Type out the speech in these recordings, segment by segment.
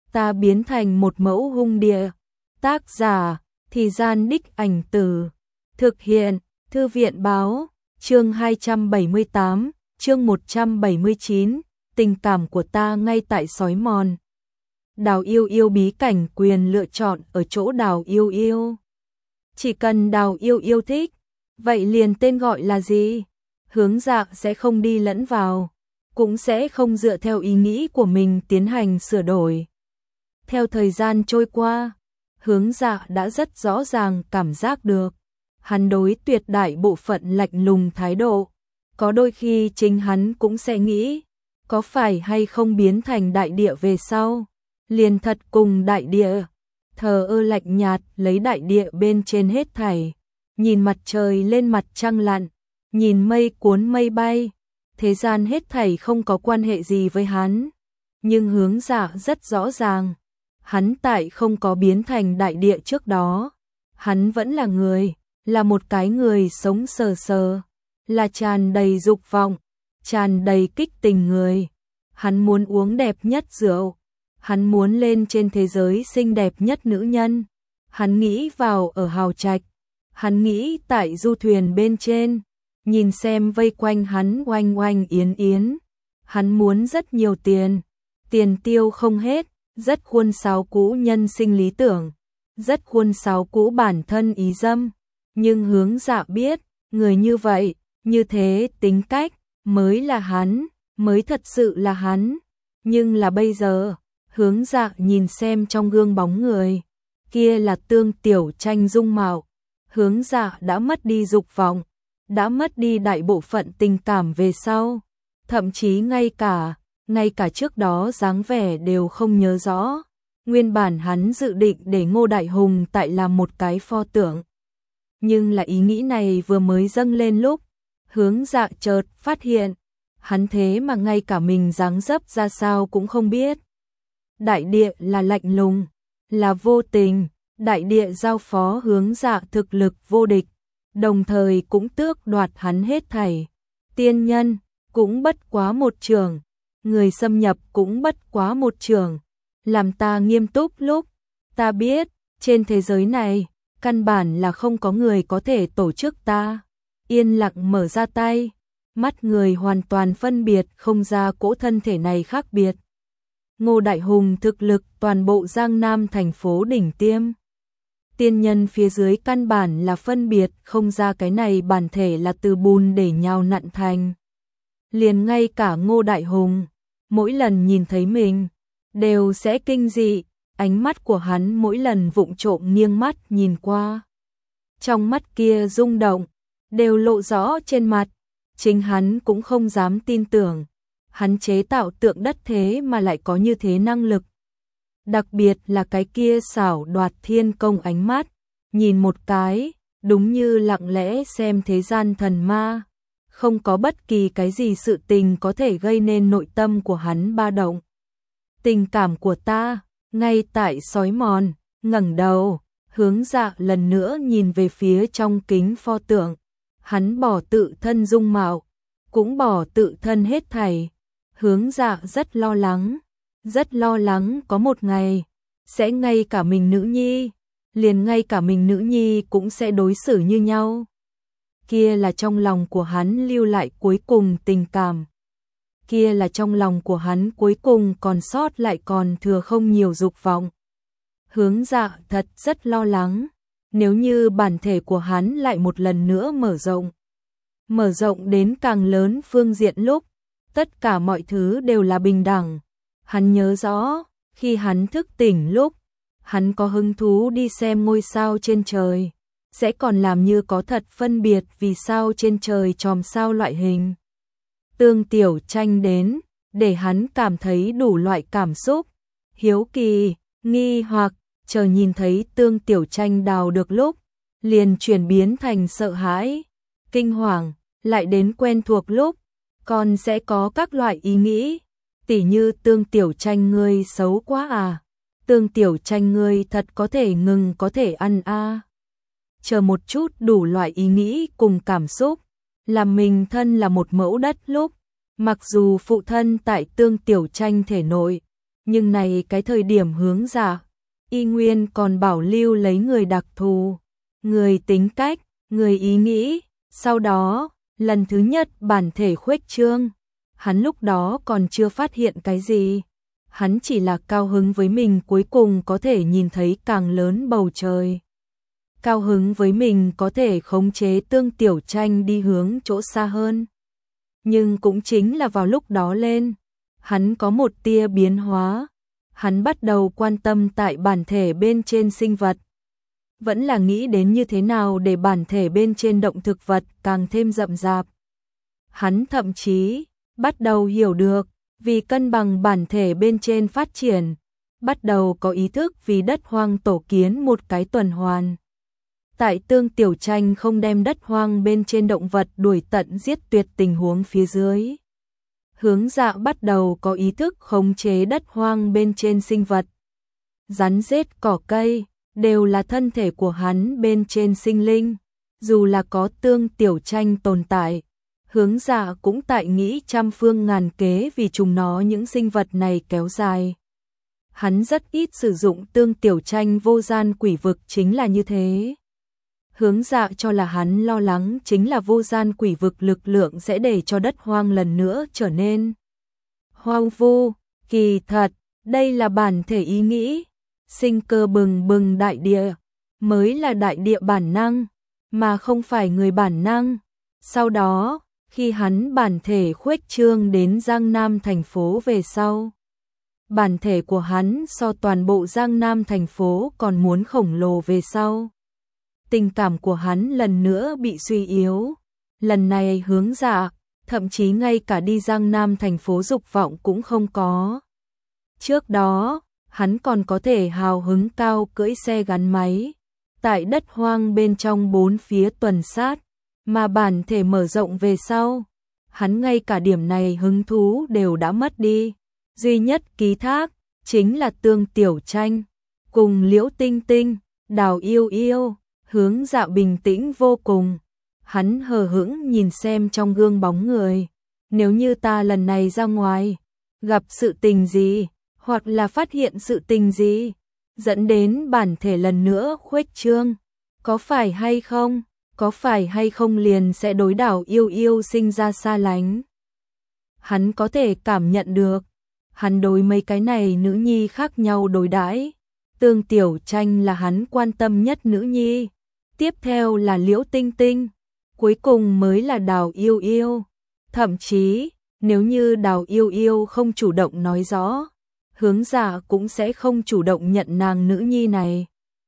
ta biến thành một mẫu hung địa. Tác giả, Thì Gian Đích Ảnh Từ. Thực hiện, Thư viện Báo. Chương 278, chương 179, tình cảm của ta ngay tại xói mòn. Đào Yêu Yêu bí cảnh, quyền lựa chọn ở chỗ Đào Yêu Yêu. Chỉ cần Đào Yêu Yêu thích, vậy liền tên gọi là gì? Hướng Dạ sẽ không đi lẫn vào, cũng sẽ không dựa theo ý nghĩ của mình tiến hành sửa đổi. Theo thời gian trôi qua, Hướng Dạ đã rất rõ ràng cảm giác được hắn đối tuyệt đại bộ phận lạnh lùng thái độ. Có đôi khi chính hắn cũng sẽ nghĩ, có phải hay không biến thành đại địa về sau, liền thật cùng đại địa, thờ ơ lạnh nhạt lấy đại địa bên trên hết thảy, nhìn mặt trời lên mặt trăng lặn, nhìn mây cuốn mây bay, thế gian hết thảy không có quan hệ gì với hắn. Nhưng Hướng Dạ rất rõ ràng, hắn tại không có biến thành đại địa trước đó, hắn vẫn là người, là một cái người sống sờ sờ, là tràn đầy dục vọng, tràn đầy kích tình người. Hắn muốn uống đẹp nhất rượu, hắn muốn lên trên thế giới xinh đẹp nhất nữ nhân, hắn nghĩ vào ở hào trạch, hắn nghĩ tại du thuyền bên trên, nhìn xem vây quanh hắn oanh oanh yến yến. Hắn muốn rất nhiều tiền, tiền tiêu không hết, rất khuôn sáo cũ nhân sinh lý tưởng, rất khuôn sáo cũ bản thân ý dâm. Nhưng Hướng Dạ biết, người như vậy, như thế tính cách, mới là hắn, mới thật sự là hắn. Nhưng là bây giờ, Hướng Dạ nhìn xem trong gương bóng người, kia là Tương Tiểu Tranh dung mạo. Hướng Dạ đã mất đi dục vọng, đã mất đi đại bộ phận tình cảm về sau, thậm chí ngay cả trước đó dáng vẻ đều không nhớ rõ. Nguyên bản hắn dự định để Ngô Đại Hùng tại làm một cái pho tượng. Nhưng là ý nghĩ này vừa mới dâng lên lúc, Hướng Dạ chợt phát hiện, hắn thế mà ngay cả mình dáng dấp ra sao cũng không biết. Đại địa là lạnh lùng, là vô tình, đại địa giao phó Hướng Dạ thực lực vô địch, đồng thời cũng tước đoạt hắn hết thảy. Tiên nhân cũng bất quá một trường, người xâm nhập cũng bất quá một trường. Làm ta nghiêm túc lúc, ta biết, trên thế giới này, căn bản là không có người có thể tổ chức ta. Yên lặng mở ra tay, mắt người hoàn toàn phân biệt không ra cỗ thân thể này khác biệt. Ngô Đại Hùng thực lực toàn bộ Giang Nam thành phố đỉnh tiêm. Tiên nhân phía dưới căn bản là phân biệt không ra cái này bản thể là từ bùn để nhào nặn thành. Liền ngay cả Ngô Đại Hùng, mỗi lần nhìn thấy mình, đều sẽ kinh dị, ánh mắt của hắn mỗi lần vụng trộm nghiêng mắt nhìn qua. Trong mắt kia rung động, đều lộ rõ trên mặt, chính hắn cũng không dám tin tưởng. Hắn chế tạo tượng đất thế mà lại có như thế năng lực. Đặc biệt là cái kia xảo đoạt thiên công ánh mắt, nhìn một cái, đúng như lặng lẽ xem thế gian thần ma. Không có bất kỳ cái gì sự tình có thể gây nên nội tâm của hắn ba động. Tình cảm của ta, ngay tại xói mòn, ngẩng đầu, Hướng Dạ lần nữa nhìn về phía trong kính pho tượng. Hắn bỏ tự thân dung mạo, cũng bỏ tự thân hết thảy. Hướng Dạ rất lo lắng có một ngày, sẽ ngay cả mình nữ nhi, liền ngay cả mình nữ nhi cũng sẽ đối xử như nhau. Kia là trong lòng của hắn lưu lại cuối cùng tình cảm. Kia là trong lòng của hắn cuối cùng còn sót lại còn thừa không nhiều dục vọng. Hướng Dạ thật rất lo lắng, nếu như bản thể của hắn lại một lần nữa mở rộng đến càng lớn phương diện lúc, tất cả mọi thứ đều là bình đẳng. Hắn nhớ rõ, khi hắn thức tỉnh lúc, hắn có hứng thú đi xem ngôi sao trên trời, sẽ còn làm như có thật phân biệt vì sao trên trời chòm sao loại hình. Tương Tiểu Tranh đến, để hắn cảm thấy đủ loại cảm xúc, hiếu kỳ, nghi hoặc, chờ nhìn thấy Tương Tiểu Tranh đào được lúc, liền chuyển biến thành sợ hãi, kinh hoàng, lại đến quen thuộc lúc, còn sẽ có các loại ý nghĩ, tỉ như Tương Tiểu Tranh ngươi xấu quá à, Tương Tiểu Tranh ngươi thật có thể ngừng có thể ăn à. Chờ một chút đủ loại ý nghĩ cùng cảm xúc, làm mình thân là một mẫu đất lúc, mặc dù phụ thân tại Tương Tiểu Tranh thể nội, Nhưng này cái thời điểm Hướng Dạ, y nguyên còn bảo lưu lấy người đặc thù, người tính cách, người ý nghĩ. Sau đó, lần thứ nhất bản thể khuếch trương, hắn lúc đó còn chưa phát hiện cái gì. Hắn chỉ là cao hứng với mình cuối cùng có thể nhìn thấy càng lớn bầu trời. Cao hứng với mình có thể khống chế Tương Tiểu Tranh đi hướng chỗ xa hơn. Nhưng cũng chính là vào lúc đó lên, hắn có một tia biến hóa. Hắn bắt đầu quan tâm tại bản thể bên trên sinh vật. Vẫn là nghĩ đến như thế nào để bản thể bên trên động thực vật càng thêm rậm rạp. Hắn thậm chí bắt đầu hiểu được, vì cân bằng bản thể bên trên phát triển, bắt đầu có ý thức vì đất hoang tổ kiến một cái tuần hoàn. Tại Tương Tiểu Tranh không đem đất hoang bên trên động vật đuổi tận giết tuyệt tình huống phía dưới. Hướng Dạ bắt đầu có ý thức khống chế đất hoang bên trên sinh vật. Rắn rết cỏ cây, đều là thân thể của hắn bên trên sinh linh. Dù là có Tương Tiểu Tranh tồn tại, Hướng Dạ cũng tại nghĩ trăm phương ngàn kế vì chúng nó những sinh vật này kéo dài. Hắn rất ít sử dụng Tương Tiểu Tranh vô gian quỷ vực chính là như thế. Hướng Dạ cho là hắn lo lắng chính là vô gian quỷ vực lực lượng sẽ để cho đất hoang lần nữa trở nên hoang vu. Kỳ thật, đây là bản thể ý nghĩ. Sinh cơ bừng bừng đại địa mới là đại địa bản năng, mà không phải người bản năng. Sau đó, khi hắn bản thể khuếch trương đến Giang Nam thành phố về sau, bản thể của hắn so toàn bộ Giang Nam thành phố còn muốn khổng lồ về sau. Tình cảm của hắn lần nữa bị suy yếu. Lần này Hướng Dạ, thậm chí ngay cả đi Giang Nam thành phố dục vọng cũng không có. Trước đó, hắn còn có thể hào hứng cao cưỡi xe gắn máy, tại đất hoang bên trong bốn phía tuần sát, mà bản thể mở rộng về sau, hắn ngay cả điểm này hứng thú đều đã mất đi. Duy nhất ký thác, chính là Tương Tiểu Tranh, cùng Liễu Tinh Tinh, Đào Yêu Yêu. Hướng Dạ bình tĩnh vô cùng, hắn hờ hững nhìn xem trong gương bóng người. Nếu như ta lần này ra ngoài, gặp sự tình gì, hoặc là phát hiện sự tình gì, dẫn đến bản thể lần nữa khuếch trương, có phải hay không? Có phải hay không liền sẽ đối Đào Yêu Yêu sinh ra xa lánh. Hắn có thể cảm nhận được, hắn đối mấy cái này nữ nhi khác nhau đối đãi. Tương Tiểu Tranh là hắn quan tâm nhất nữ nhi, tiếp theo là Liễu Tinh Tinh, cuối cùng mới là Đào Yêu Yêu. Thậm chí, nếu như Đào Yêu Yêu không chủ động nói rõ, Hướng Dạ cũng sẽ không chủ động nhận nàng nữ nhi này.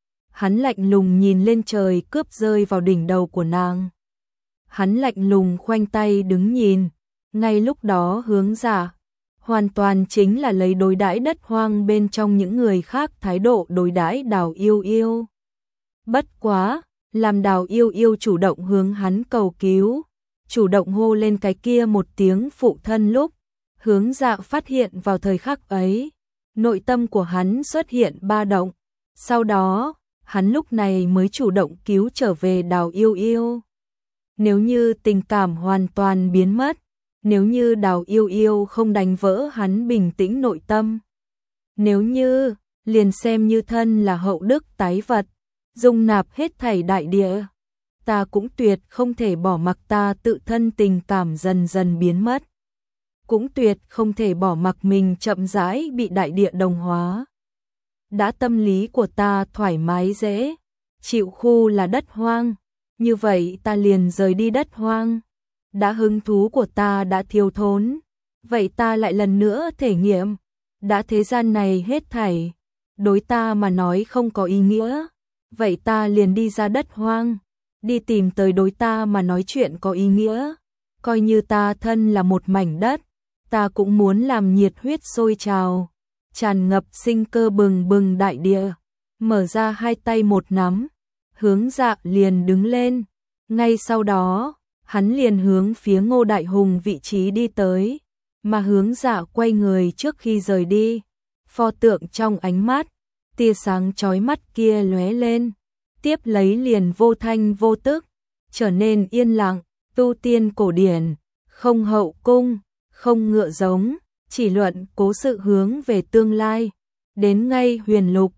Hắn lạnh lùng nhìn lên trời cướp rơi vào đỉnh đầu của nàng. Hắn lạnh lùng khoanh tay đứng nhìn. Ngay lúc đó Hướng Dạ hoàn toàn chính là lấy đối đãi đất hoang bên trong những người khác thái độ đối đãi Đào Yêu Yêu. Bất quá, làm Đào Yêu Yêu chủ động hướng hắn cầu cứu, chủ động hô lên cái kia một tiếng phụ thân lúc, Hướng Dạ phát hiện vào thời khắc ấy, nội tâm của hắn xuất hiện ba động. Sau đó, hắn lúc này mới chủ động cứu trở về Đào Yêu Yêu. Nếu như tình cảm hoàn toàn biến mất, nếu như Đào Yêu Yêu không đánh vỡ hắn bình tĩnh nội tâm, nếu như liền xem như thân là hậu đức tái vật, dung nạp hết thảy đại địa, ta cũng tuyệt không thể bỏ mặc ta tự thân tình cảm dần dần biến mất, cũng tuyệt không thể bỏ mặc mình chậm rãi bị đại địa đồng hóa. Đã tâm lý của ta thoải mái dễ chịu khu là đất hoang, như vậy ta liền rời đi đất hoang. Đã hứng thú của ta đã thiếu thốn, vậy ta lại lần nữa thể nghiệm. Đã thế gian này hết thảy đối ta mà nói không có ý nghĩa, vậy ta liền đi ra đất hoang, đi tìm tới đối ta mà nói chuyện có ý nghĩa. Coi như ta thân là một mảnh đất, ta cũng muốn làm nhiệt huyết sôi trào, tràn ngập sinh cơ bừng bừng đại địa. Mở ra hai tay một nắm, Hướng Dạ liền đứng lên. Ngay sau đó, hắn liền hướng phía Ngô Đại Hùng vị trí đi tới, mà Hướng Dạ quay người trước khi rời đi. Pho tượng trong ánh mắt, tia sáng chói mắt kia lóe lên, tiếp lấy liền vô thanh vô tức, trở nên yên lặng. Tu tiên cổ điển, không hậu cung, không ngựa giống, chỉ luận cố sự hướng về tương lai. Đến ngay huyền lục,